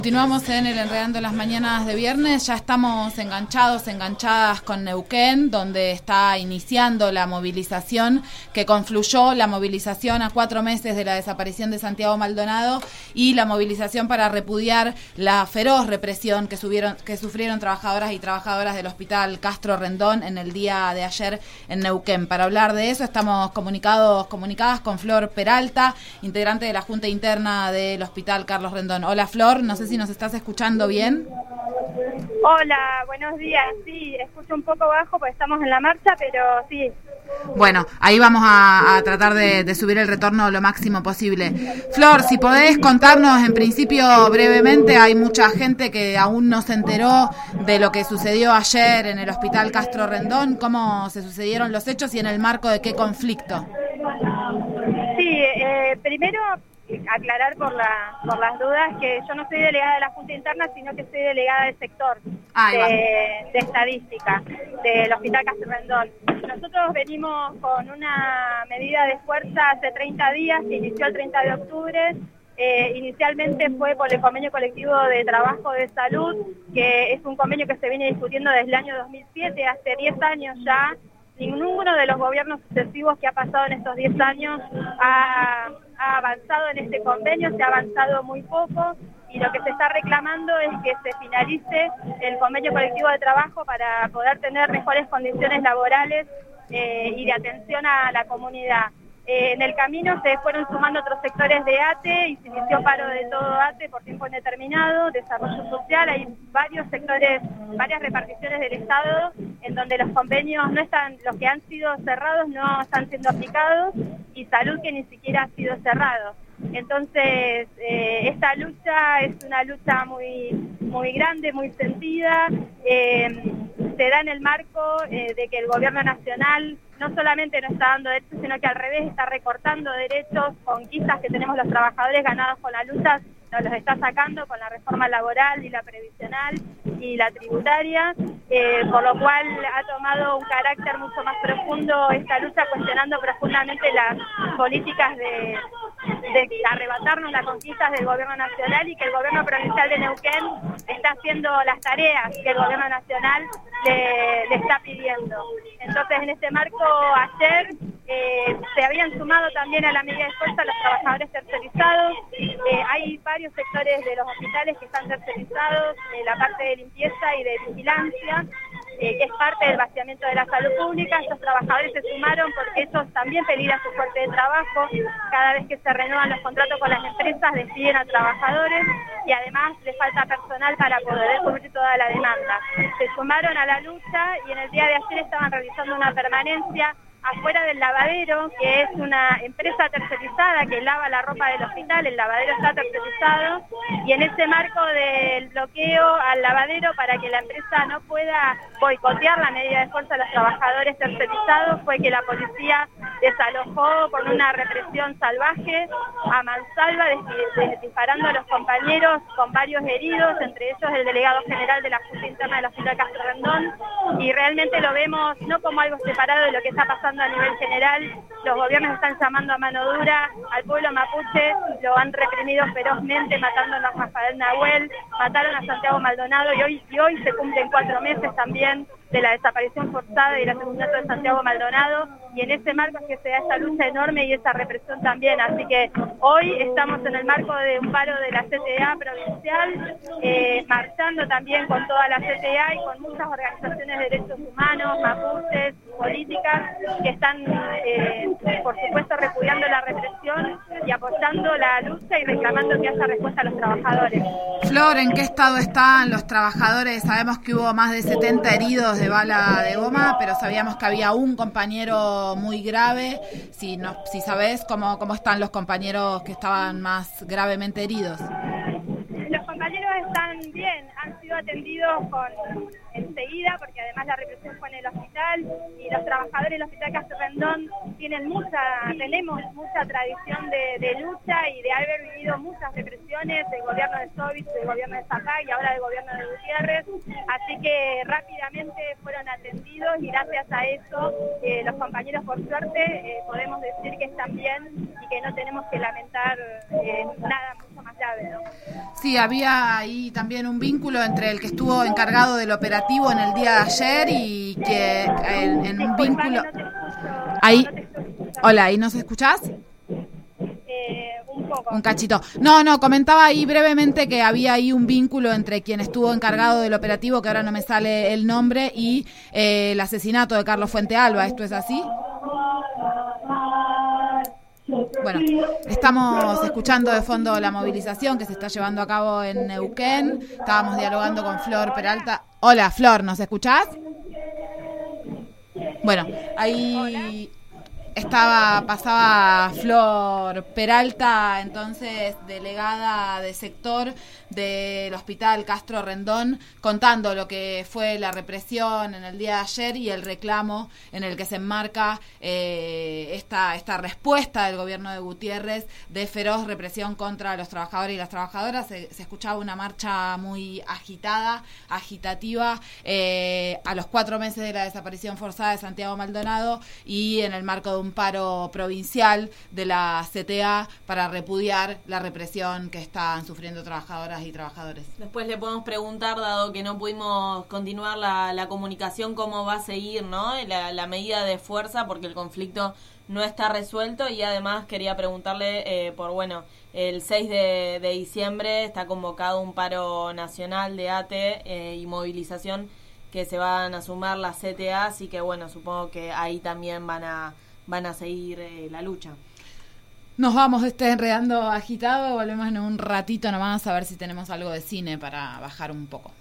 Continuamos en el Enredando las Mañanas de viernes, ya estamos enganchadas con Neuquén, donde está iniciando la movilización que confluyó la movilización a 4 meses de la desaparición de Santiago Maldonado y la movilización para repudiar la feroz represión que sufrieron trabajadoras y trabajadoras del Hospital Castro Rendón en el día de ayer en Neuquén. Para hablar de eso estamos comunicadas con Flor Peralta, integrante de la Junta Interna del Hospital Carlos Rendón. Hola Flor, no sé si nos estás escuchando bien. Hola, buenos días. Sí, escucho un poco bajo porque estamos en la marcha, pero sí. Bueno, ahí vamos a tratar de subir el retorno lo máximo posible. Flor, si podés contarnos en principio brevemente, hay mucha gente que aún no se enteró de lo que sucedió ayer en el Hospital Castro Rendón, cómo se sucedieron los hechos y en el marco de qué conflicto. Sí, primero aclarar por las dudas que yo no soy delegada de la Junta Interna, sino que soy delegada del sector de estadística del Hospital Castro Rendón. Nosotros venimos con una medida de fuerza hace 30 días, que inició el 30 de octubre. Inicialmente fue por el convenio colectivo de trabajo de salud, que es un convenio que se viene discutiendo desde el año 2007, hace 10 años ya. Ninguno de los gobiernos sucesivos que ha pasado en estos 10 años ha avanzado en este convenio, se ha avanzado muy poco y lo que se está reclamando es que se finalice el convenio colectivo de trabajo para poder tener mejores condiciones laborales y de atención a la comunidad. En el camino se fueron sumando otros sectores de ATE y se inició paro de todo ATE por tiempo indeterminado, desarrollo social, hay varios sectores, varias reparticiones del Estado en donde los convenios no están, los que han sido cerrados no están siendo aplicados y salud que ni siquiera ha sido cerrado. Entonces, esta lucha es una lucha muy grande, muy sentida, se da en el marco de que el gobierno nacional no solamente no está dando derechos, sino que al revés está recortando derechos, conquistas que tenemos los trabajadores ganados con la lucha, nos los está sacando con la reforma laboral y la previsional y la tributaria, por lo cual ha tomado un carácter mucho más profundo esta lucha, cuestionando profundamente las políticas de arrebatarnos las conquistas del gobierno nacional y que el gobierno provincial de Neuquén está haciendo las tareas que el gobierno nacional le está pidiendo. Entonces, en este marco, ayer se habían sumado también a la medida de fuerza los trabajadores tercerizados. Hay varios sectores de los hospitales que están tercerizados, la parte de limpieza y de vigilancia, que es parte del vaciamiento de la salud pública. Estos trabajadores se sumaron porque ellos también peligran su fuerte de trabajo. Cada vez que se renuevan los contratos con las empresas, despiden a trabajadores y además les falta personal para poder cubrir toda la demanda. Se sumaron a la lucha y en el día de ayer estaban realizando una permanencia afuera del lavadero, que es una empresa tercerizada que lava la ropa del hospital. El lavadero está tercerizado y en ese marco del bloqueo al lavadero para que la empresa no pueda boicotear la medida de fuerza de los trabajadores tercerizados fue que la policía desalojó con una represión salvaje a mansalva, disparando a los compañeros con varios heridos, entre ellos el delegado general de la Junta Interna del Hospital Castro Rendón, y realmente lo vemos no como algo separado de lo que está pasando a nivel general. Los gobiernos están llamando a mano dura al pueblo mapuche, lo han reprimido ferozmente, matando a Rafael Nahuel, mataron a Santiago Maldonado y hoy se cumplen 4 meses también de la desaparición forzada y el asesinato de Santiago Maldonado, y en ese marco es que se da esa lucha enorme y esa represión también. Así que hoy estamos en el marco de un paro de la CTA provincial, marchando también con toda la CTA y con muchas organizaciones de derechos humanos, mapuches, políticas, que están, por supuesto, repudiando la represión y apoyando la lucha y reclamando que haya respuesta a los trabajadores. Flor, ¿en qué estado están los trabajadores? Sabemos que hubo más de 70 heridos de bala de goma, pero sabíamos que había un compañero muy grave. Si sabés cómo están los compañeros que estaban más gravemente heridos. Los compañeros están bien, han sido atendidos enseguida, porque además la represión fue en el hospital y los trabajadores del Hospital Castro Rendón tenemos mucha tradición de lucha y de haber vivido muchas represiones del gobierno de Sovich, del gobierno de Sacay y ahora del gobierno de Gutiérrez, así que rápidamente fueron atendidos y gracias a eso los compañeros, por suerte, podemos decir que están bien y que no tenemos que lamentar nada mucho más Lávero. Sí, había ahí también un vínculo entre el que estuvo encargado del operativo en el día de ayer y que en un vínculo... No te escucho, ahí, no te escucho. Hola, ¿ahí nos escuchás? Un poco. Un cachito. No, comentaba ahí brevemente que había ahí un vínculo entre quien estuvo encargado del operativo, que ahora no me sale el nombre, y el asesinato de Carlos Fuentealba. ¿Esto es así? Bueno, estamos escuchando de fondo la movilización que se está llevando a cabo en Neuquén. Estábamos dialogando con Flor Peralta. Hola, Flor, ¿nos escuchás? Bueno, ahí pasaba Flor Peralta, entonces delegada de sector del Hospital Castro Rendón, contando lo que fue la represión en el día de ayer y el reclamo en el que se enmarca esta respuesta del gobierno de Gutiérrez de feroz represión contra los trabajadores y las trabajadoras. Se escuchaba una marcha muy agitativa, a los 4 meses de la desaparición forzada de Santiago Maldonado y en el marco de un paro provincial de la CTA para repudiar la represión que están sufriendo trabajadoras y trabajadores. Después le podemos preguntar, dado que no pudimos continuar la comunicación, cómo va a seguir, ¿no? La medida de fuerza, porque el conflicto no está resuelto, y además quería preguntarle el 6 de diciembre está convocado un paro nacional de ATE y movilización que se van a sumar las CTA, así que supongo que ahí también van a seguir la lucha. Nos vamos enredando agitado, volvemos en un ratito nomás a ver si tenemos algo de cine para bajar un poco.